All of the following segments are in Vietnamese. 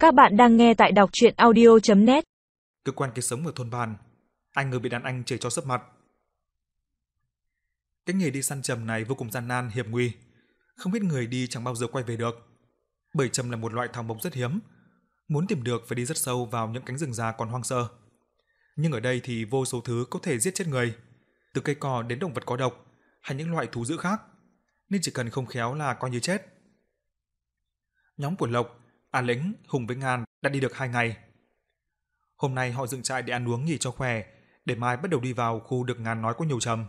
Các bạn đang nghe tại đọc truyện audio.net. Cơ quan kế sống ở thôn bản, ai ngờ bị đàn anh chửi cho sấp mặt. Cái nghề đi săn trầm này vô cùng gian nan hiểm nguy, không biết người đi chẳng bao giờ quay về được. Bởi trầm là một loại thảo mộc rất hiếm, muốn tìm được phải đi rất sâu vào những cánh rừng già còn hoang sơ. Nhưng ở đây thì vô số thứ có thể giết chết người, từ cây cỏ đến động vật có độc hay những loại thú dữ khác, nên chỉ cần không khéo là coi như chết. Nhóm của Lộc, A Lĩnh, Hùng với Ngàn đã đi được 2 ngày. Hôm nay họ dựng trại để ăn uống nghỉ cho khỏe, để mai bắt đầu đi vào khu được Ngàn nói có nhiều trầm.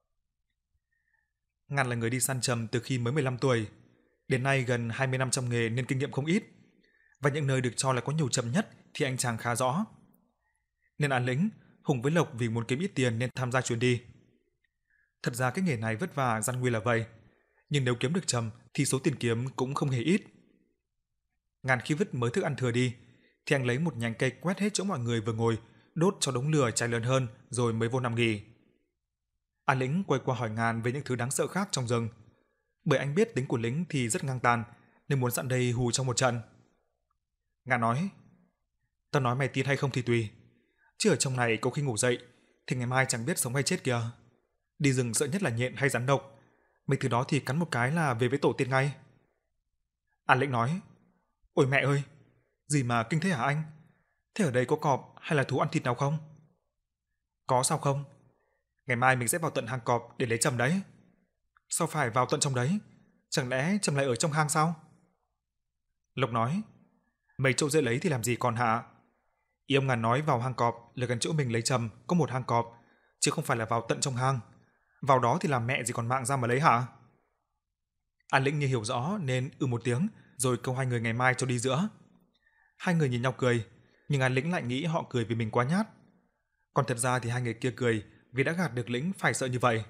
Ngàn là người đi săn trầm từ khi mới 15 tuổi, đến nay gần 20 năm trong nghề nên kinh nghiệm không ít, và những nơi được cho là có nhiều trầm nhất thì anh chàng khá rõ. Nên A Lĩnh, Hùng với Lộc vì muốn kiếm ít tiền nên tham gia chuyến đi. Thật ra cái nghề này vất vả gian nguy là vậy, nhưng nếu kiếm được trầm thì số tiền kiếm cũng không hề ít. Ngàn khi vứt mới thức ăn thừa đi, thì anh lấy một nhánh cây quét hết chỗ mọi người vừa ngồi, đốt cho đống lửa cháy lớn hơn rồi mới vô nằm nghỉ. A Lĩnh quay qua hỏi Ngàn về những thứ đáng sợ khác trong rừng, bởi anh biết tính của Lĩnh thì rất ngang tàn, nên muốn dặn đây hù trong một trận. Ngàn nói: "Tao nói mày tin hay không thì tùy, chứ ở trong này có khi ngủ dậy thì ngày mai chẳng biết sống hay chết kìa. Đi rừng sợ nhất là nhện hay rắn độc, mấy thứ đó thì cắn một cái là về với tổ tiên ngay." A Lĩnh nói: "Ôi mẹ ơi, gì mà kinh thế hả anh? Thế ở đây có cọp hay là thú ăn thịt nào không?" "Có sao không? Ngày mai mình sẽ vào tận hang cọp để lấy trầm đấy." "Sao phải vào tận trong đấy? Chẳng lẽ trầm lại ở trong hang sao?" Lộc nói: "Mấy chỗ dễ lấy thì làm gì còn hả? Ý ông Ngàn nói vào hang cọp là gần chỗ mình lấy trầm có một hang cọp, chứ không phải là vào tận trong hang. Vào đó thì làm mẹ gì còn mạng ra mà lấy hả?" An Lĩnh như hiểu rõ nên một tiếng, rồi câu hai người ngày mai cho đi giữa. Hai người nhìn nhau cười, nhưng An Lĩnh lại nghĩ họ cười vì mình quá nhát. Còn thật ra thì hai người kia cười vì đã gạt được Lĩnh phải sợ như vậy.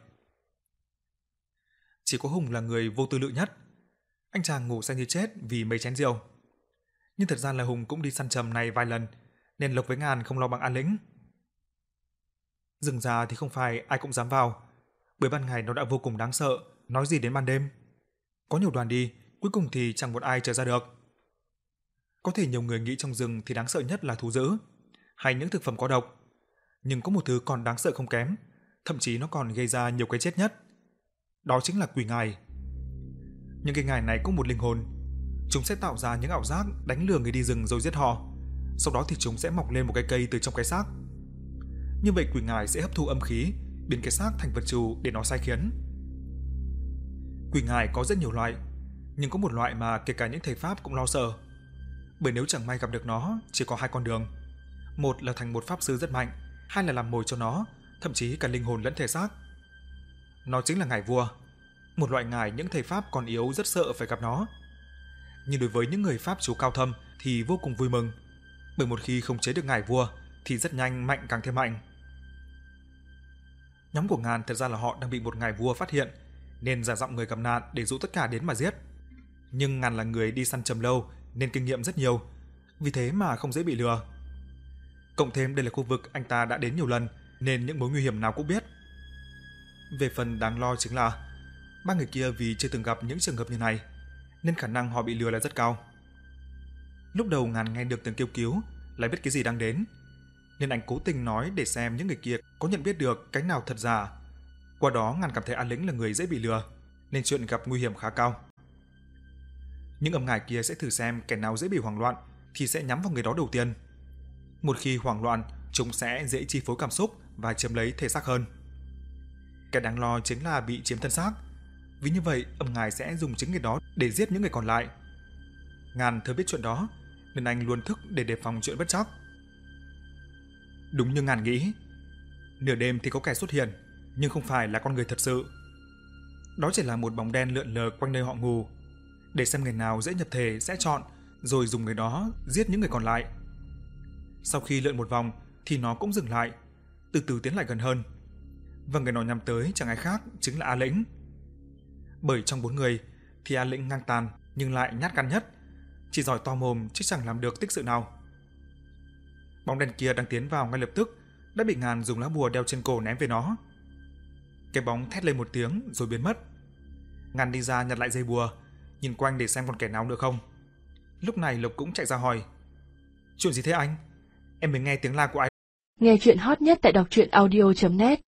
Chỉ có Hùng là người vô tư lự nhất. Anh chàng ngủ say như chết vì mấy chén rượu. Nhưng thật ra là Hùng cũng đi săn trầm này vài lần, nên Lộc với Ngàn không lo bằng An Lĩnh. Rừng già thì không phải ai cũng dám vào, bởi ban ngày nó đã vô cùng đáng sợ, nói gì đến ban đêm. Có nhiều đoàn đi, cuối cùng thì chẳng một ai trở ra được. Có thể nhiều người nghĩ trong rừng thì đáng sợ nhất là thú dữ, hay những thực phẩm có độc. Nhưng có một thứ còn đáng sợ không kém, thậm chí nó còn gây ra nhiều cái chết nhất. Đó chính là quỷ ngài. Những cái ngài này có một linh hồn. Chúng sẽ tạo ra những ảo giác đánh lừa người đi rừng rồi giết họ. Sau đó thì chúng sẽ mọc lên một cái cây từ trong cái xác. Như vậy quỷ ngài sẽ hấp thu âm khí, biến cái xác thành vật chủ để nó sai khiến. Quỷ ngài có rất nhiều loại, nhưng có một loại mà kể cả những thầy pháp cũng lo sợ. Bởi nếu chẳng may gặp được nó, chỉ có hai con đường. Một là thành một pháp sư rất mạnh, hai là làm mồi cho nó, thậm chí cả linh hồn lẫn thể xác. Nó chính là ngải vua, một loại ngải những thầy pháp còn yếu rất sợ phải gặp nó. Nhưng đối với những người pháp chú cao thâm thì vô cùng vui mừng, bởi một khi không chế được ngải vua thì rất nhanh mạnh càng thêm mạnh. Nhóm của Ngàn thật ra là họ đang bị một ngải vua phát hiện, nên giả giọng người gặp nạn để dụ tất cả đến mà giết. Nhưng Ngàn là người đi săn trầm lâu nên kinh nghiệm rất nhiều, vì thế mà không dễ bị lừa. Cộng thêm đây là khu vực anh ta đã đến nhiều lần nên những mối nguy hiểm nào cũng biết. Về phần đáng lo chính là ba người kia vì chưa từng gặp những trường hợp như này nên khả năng họ bị lừa là rất cao. Lúc đầu Ngàn nghe được tiếng kêu cứu, lại biết cái gì đang đến, nên anh cố tình nói để xem những người kia có nhận biết được cái nào thật giả. Qua đó Ngàn cảm thấy An Lĩnh là người dễ bị lừa, nên chuyện gặp nguy hiểm khá cao. Những âm ngải kia sẽ thử xem kẻ nào dễ bị hoảng loạn thì sẽ nhắm vào người đó đầu tiên. Một khi hoảng loạn, chúng sẽ dễ chi phối cảm xúc và chiếm lấy thể xác hơn. Cái đáng lo chính là bị chiếm thân xác, vì như vậy âm ngải sẽ dùng chính người đó để giết những người còn lại. Ngàn thừa biết chuyện đó, nên anh luôn thức để đề phòng chuyện bất trắc. Đúng như Ngàn nghĩ, nửa đêm thì có kẻ xuất hiện, nhưng không phải là con người thật sự. Đó chỉ là một bóng đen lượn lờ quanh nơi họ ngủ, để xem người nào dễ nhập thể sẽ chọn, rồi dùng người đó giết những người còn lại. Sau khi lượn một vòng thì nó cũng dừng lại, từ từ tiến lại gần hơn. Và người nó nhắm tới chẳng ai khác chính là A Lĩnh. Bởi trong 4 người thì A Lĩnh ngang tàn nhưng lại nhát gan nhất, chỉ giỏi to mồm chứ chẳng làm được tích sự nào. Bóng đen kia đang tiến vào ngay lập tức đã bị Ngàn dùng lá bùa đeo trên cổ ném về nó. Cái bóng thét lên một tiếng rồi biến mất. Ngàn đi ra nhặt lại dây bùa, nhìn quanh để xem còn kẻ nào nữa không. Lúc này Lộc cũng chạy ra hỏi, Chuyện gì thế anh? Em mới nghe tiếng la của ai. Nghe chuyện hot nhất tại đọc truyện audio.net